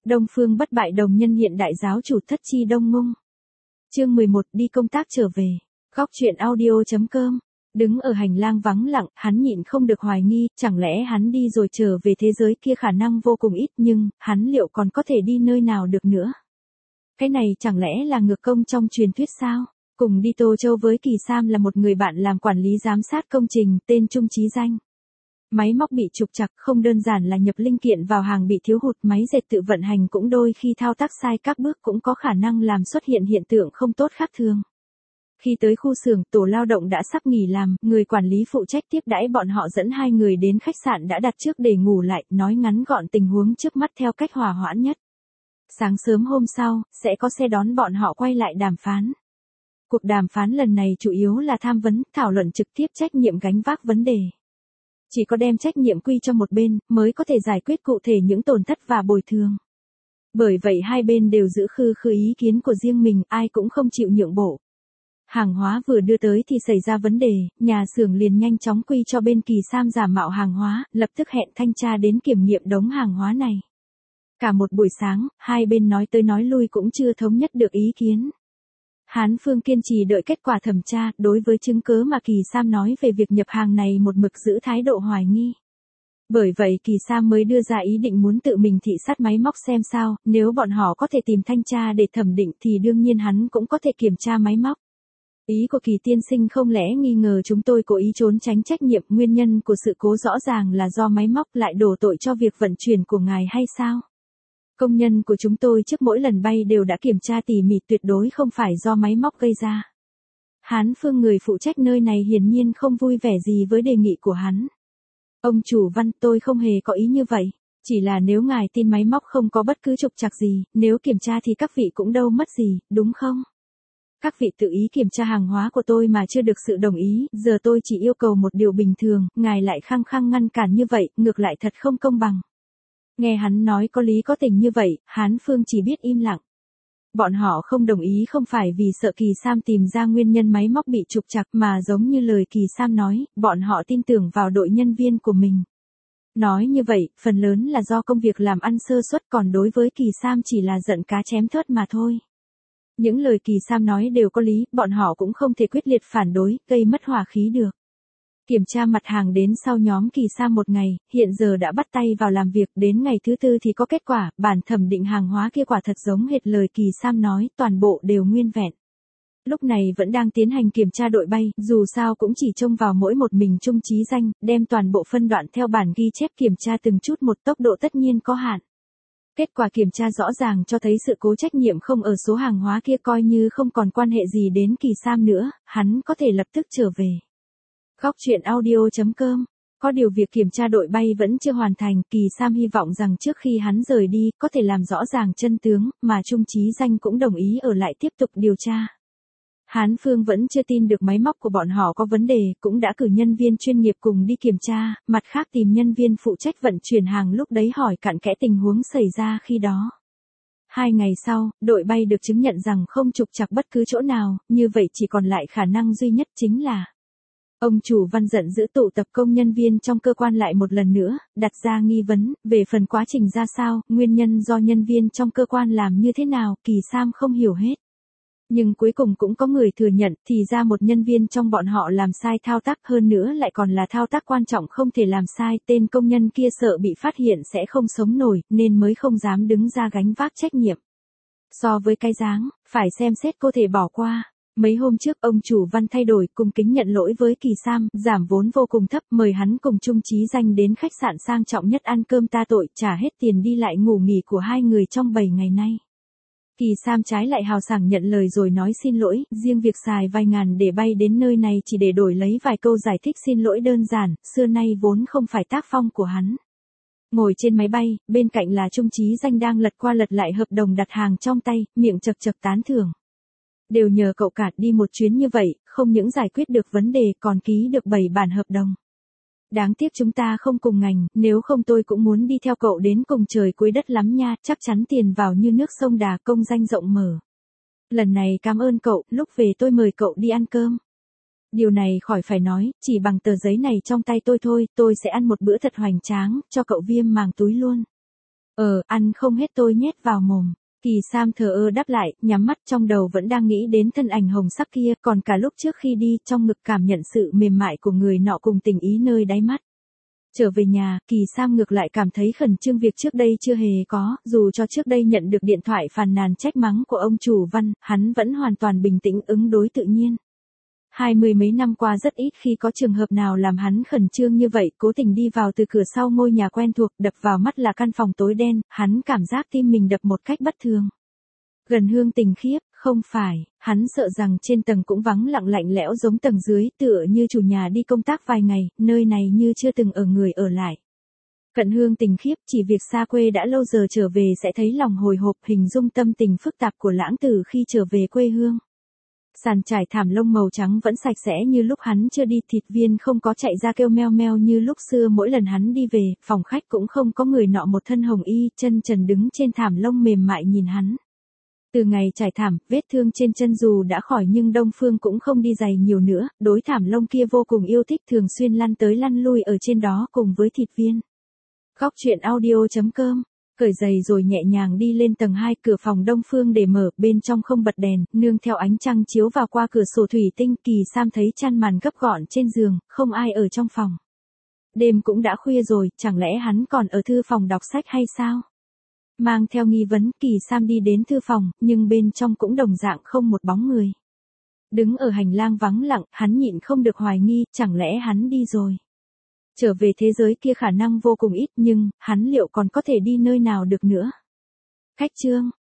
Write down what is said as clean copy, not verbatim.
Đông Phương bất bại đồng nhân hiện đại giáo chủ Thất Chi Đông Ngung. Chương 11 đi công tác trở về. Góc truyện audio.com. Đứng ở hành lang vắng lặng, hắn nhịn không được hoài nghi, chẳng lẽ hắn đi rồi trở về thế giới kia khả năng vô cùng ít, nhưng hắn liệu còn có thể đi nơi nào được nữa? Cái này chẳng lẽ là ngược công trong truyền thuyết sao? Cùng đi Tô Châu với Kỳ Sam là một người bạn làm quản lý giám sát công trình, tên Trung Chí Danh. Máy móc bị trục trặc không đơn giản là nhập linh kiện vào hàng bị thiếu hụt, máy dệt tự vận hành cũng đôi khi thao tác sai các bước cũng có khả năng làm xuất hiện hiện tượng không tốt khác thường. Khi tới khu xưởng, tổ lao động đã sắp nghỉ làm, người quản lý phụ trách tiếp đãi bọn họ dẫn hai người đến khách sạn đã đặt trước để ngủ lại, nói ngắn gọn tình huống trước mắt theo cách hòa hoãn nhất. Sáng sớm hôm sau, sẽ có xe đón bọn họ quay lại đàm phán. Cuộc đàm phán lần này chủ yếu là tham vấn, thảo luận trực tiếp trách nhiệm gánh vác vấn đề. Chỉ có đem trách nhiệm quy cho một bên, mới có thể giải quyết cụ thể những tổn thất và bồi thường. Bởi vậy hai bên đều giữ khư ý kiến của riêng mình, ai cũng không chịu nhượng bộ. Hàng hóa vừa đưa tới thì xảy ra vấn đề, nhà xưởng liền nhanh chóng quy cho bên Kỳ Sam giả mạo hàng hóa, lập tức hẹn thanh tra đến kiểm nghiệm đống hàng hóa này. Cả một buổi sáng, hai bên nói tới nói lui cũng chưa thống nhất được ý kiến. Hán Phương kiên trì đợi kết quả thẩm tra, đối với chứng cứ mà Kỳ Sam nói về việc nhập hàng này một mực giữ thái độ hoài nghi. Bởi vậy Kỳ Sam mới đưa ra ý định muốn tự mình thị sát máy móc xem sao, nếu bọn họ có thể tìm thanh tra để thẩm định thì đương nhiên hắn cũng có thể kiểm tra máy móc. Ý của Kỳ tiên sinh không lẽ nghi ngờ chúng tôi cố ý trốn tránh trách nhiệm, nguyên nhân của sự cố rõ ràng là do máy móc, lại đổ tội cho việc vận chuyển của ngài hay sao? Công nhân của chúng tôi trước mỗi lần bay đều đã kiểm tra tỉ mỉ, tuyệt đối không phải do máy móc gây ra. Hán Phương, người phụ trách nơi này, hiển nhiên không vui vẻ gì với đề nghị của hắn. Ông chủ Văn, tôi không hề có ý như vậy. Chỉ là nếu ngài tin máy móc không có bất cứ trục trặc gì, nếu kiểm tra thì các vị cũng đâu mất gì, đúng không? Các vị tự ý kiểm tra hàng hóa của tôi mà chưa được sự đồng ý, giờ tôi chỉ yêu cầu một điều bình thường, ngài lại khăng khăng ngăn cản như vậy, ngược lại thật không công bằng. Nghe hắn nói có lý có tình như vậy, Hán Phương chỉ biết im lặng. Bọn họ không đồng ý không phải vì sợ Kỳ Sam tìm ra nguyên nhân máy móc bị trục trặc, mà giống như lời Kỳ Sam nói, bọn họ tin tưởng vào đội nhân viên của mình. Nói như vậy, phần lớn là do công việc làm ăn sơ suất, còn đối với Kỳ Sam chỉ là giận cá chém thớt mà thôi. Những lời Kỳ Sam nói đều có lý, bọn họ cũng không thể quyết liệt phản đối, gây mất hòa khí được. Kiểm tra mặt hàng đến sau nhóm Kỳ Sam một ngày, hiện giờ đã bắt tay vào làm việc, đến ngày thứ tư thì có kết quả, bản thẩm định hàng hóa kia quả thật giống hệt lời Kỳ Sam nói, toàn bộ đều nguyên vẹn. Lúc này vẫn đang tiến hành kiểm tra đội bay, dù sao cũng chỉ trông vào mỗi một mình Trung Chí Danh, đem toàn bộ phân đoạn theo bản ghi chép kiểm tra từng chút một, tốc độ tất nhiên có hạn. Kết quả kiểm tra rõ ràng cho thấy sự cố trách nhiệm không ở số hàng hóa kia, coi như không còn quan hệ gì đến Kỳ Sam nữa, hắn có thể lập tức trở về. Góc truyện audio.com. Có điều việc kiểm tra đội bay vẫn chưa hoàn thành, Kỳ Sam hy vọng rằng trước khi hắn rời đi, có thể làm rõ ràng chân tướng, mà Trung Chí Danh cũng đồng ý ở lại tiếp tục điều tra. Hán Phương vẫn chưa tin được máy móc của bọn họ có vấn đề, cũng đã cử nhân viên chuyên nghiệp cùng đi kiểm tra, mặt khác tìm nhân viên phụ trách vận chuyển hàng lúc đấy hỏi cặn kẽ tình huống xảy ra khi đó. 2 ngày sau, đội bay được chứng nhận rằng không trục trặc bất cứ chỗ nào, như vậy chỉ còn lại khả năng duy nhất chính là ông chủ Văn giận dữ tụ tập công nhân viên trong cơ quan lại một lần nữa, đặt ra nghi vấn, về phần quá trình ra sao, nguyên nhân do nhân viên trong cơ quan làm như thế nào, Kỳ Sam không hiểu hết. Nhưng cuối cùng cũng có người thừa nhận, thì ra một nhân viên trong bọn họ làm sai thao tác, hơn nữa lại còn là thao tác quan trọng không thể làm sai, tên công nhân kia sợ bị phát hiện sẽ không sống nổi, nên mới không dám đứng ra gánh vác trách nhiệm. So với cái dáng, phải xem xét có thể bỏ qua. Mấy hôm trước ông chủ Văn thay đổi, cung kính nhận lỗi với Kỳ Sam, giảm vốn vô cùng thấp, mời hắn cùng Trung Chí Danh đến khách sạn sang trọng nhất ăn cơm ta tội, trả hết tiền đi lại ngủ nghỉ của hai người trong 7 ngày nay. Kỳ Sam trái lại hào sảng nhận lời rồi nói xin lỗi, riêng việc xài vài ngàn để bay đến nơi này chỉ để đổi lấy vài câu giải thích xin lỗi đơn giản, xưa nay vốn không phải tác phong của hắn. Ngồi trên máy bay, bên cạnh là Trung Chí Danh đang lật qua lật lại hợp đồng đặt hàng trong tay, miệng chật chật tán thưởng. Đều nhờ cậu cả, đi một chuyến như vậy, không những giải quyết được vấn đề còn ký được 7 bản hợp đồng. Đáng tiếc chúng ta không cùng ngành, nếu không tôi cũng muốn đi theo cậu đến cùng trời cuối đất lắm nha, chắc chắn tiền vào như nước sông Đà, công danh rộng mở. Lần này cảm ơn cậu, lúc về tôi mời cậu đi ăn cơm. Điều này khỏi phải nói, chỉ bằng tờ giấy này trong tay tôi thôi, tôi sẽ ăn một bữa thật hoành tráng, cho cậu viêm màng túi luôn. Ăn không hết tôi nhét vào mồm. Kỳ Sam thờ ơ đáp lại, nhắm mắt trong đầu vẫn đang nghĩ đến thân ảnh hồng sắc kia, còn cả lúc trước khi đi, trong ngực cảm nhận sự mềm mại của người nọ cùng tình ý nơi đáy mắt. Trở về nhà, Kỳ Sam ngược lại cảm thấy khẩn trương việc trước đây chưa hề có, dù cho trước đây nhận được điện thoại phàn nàn trách mắng của ông chủ Văn, hắn vẫn hoàn toàn bình tĩnh ứng đối tự nhiên. 20 mấy năm qua rất ít khi có trường hợp nào làm hắn khẩn trương như vậy, cố tình đi vào từ cửa sau ngôi nhà quen thuộc, đập vào mắt là căn phòng tối đen, hắn cảm giác tim mình đập một cách bất thường. Gần Hương Tình khiếp, không phải, hắn sợ rằng trên tầng cũng vắng lặng lạnh lẽo giống tầng dưới, tựa như chủ nhà đi công tác vài ngày, nơi này như chưa từng ở người ở lại. Cận Hương Tình khiếp, chỉ việc xa quê đã lâu giờ trở về sẽ thấy lòng hồi hộp, hình dung tâm tình phức tạp của Lãng Tử khi trở về quê hương. Sàn trải thảm lông màu trắng vẫn sạch sẽ như lúc hắn chưa đi, thịt viên không có chạy ra kêu meo meo như lúc xưa mỗi lần hắn đi về, phòng khách cũng không có người nọ một thân hồng y, chân trần đứng trên thảm lông mềm mại nhìn hắn. Từ ngày trải thảm, vết thương trên chân dù đã khỏi nhưng Đông Phương cũng không đi giày nhiều nữa, đối thảm lông kia vô cùng yêu thích, thường xuyên lăn tới lăn lui ở trên đó cùng với thịt viên. Góc truyện audio.com. Cởi giày rồi nhẹ nhàng đi lên tầng 2, cửa phòng Đông Phương để mở, bên trong không bật đèn, nương theo ánh trăng chiếu vào qua cửa sổ thủy tinh, Kỳ Sam thấy chăn màn gấp gọn trên giường, không ai ở trong phòng. Đêm cũng đã khuya rồi, chẳng lẽ hắn còn ở thư phòng đọc sách hay sao? Mang theo nghi vấn, Kỳ Sam đi đến thư phòng, nhưng bên trong cũng đồng dạng không một bóng người. Đứng ở hành lang vắng lặng, hắn nhịn không được hoài nghi, chẳng lẽ hắn đi rồi? Trở về thế giới kia khả năng vô cùng ít, nhưng hắn liệu còn có thể đi nơi nào được nữa? Khách chương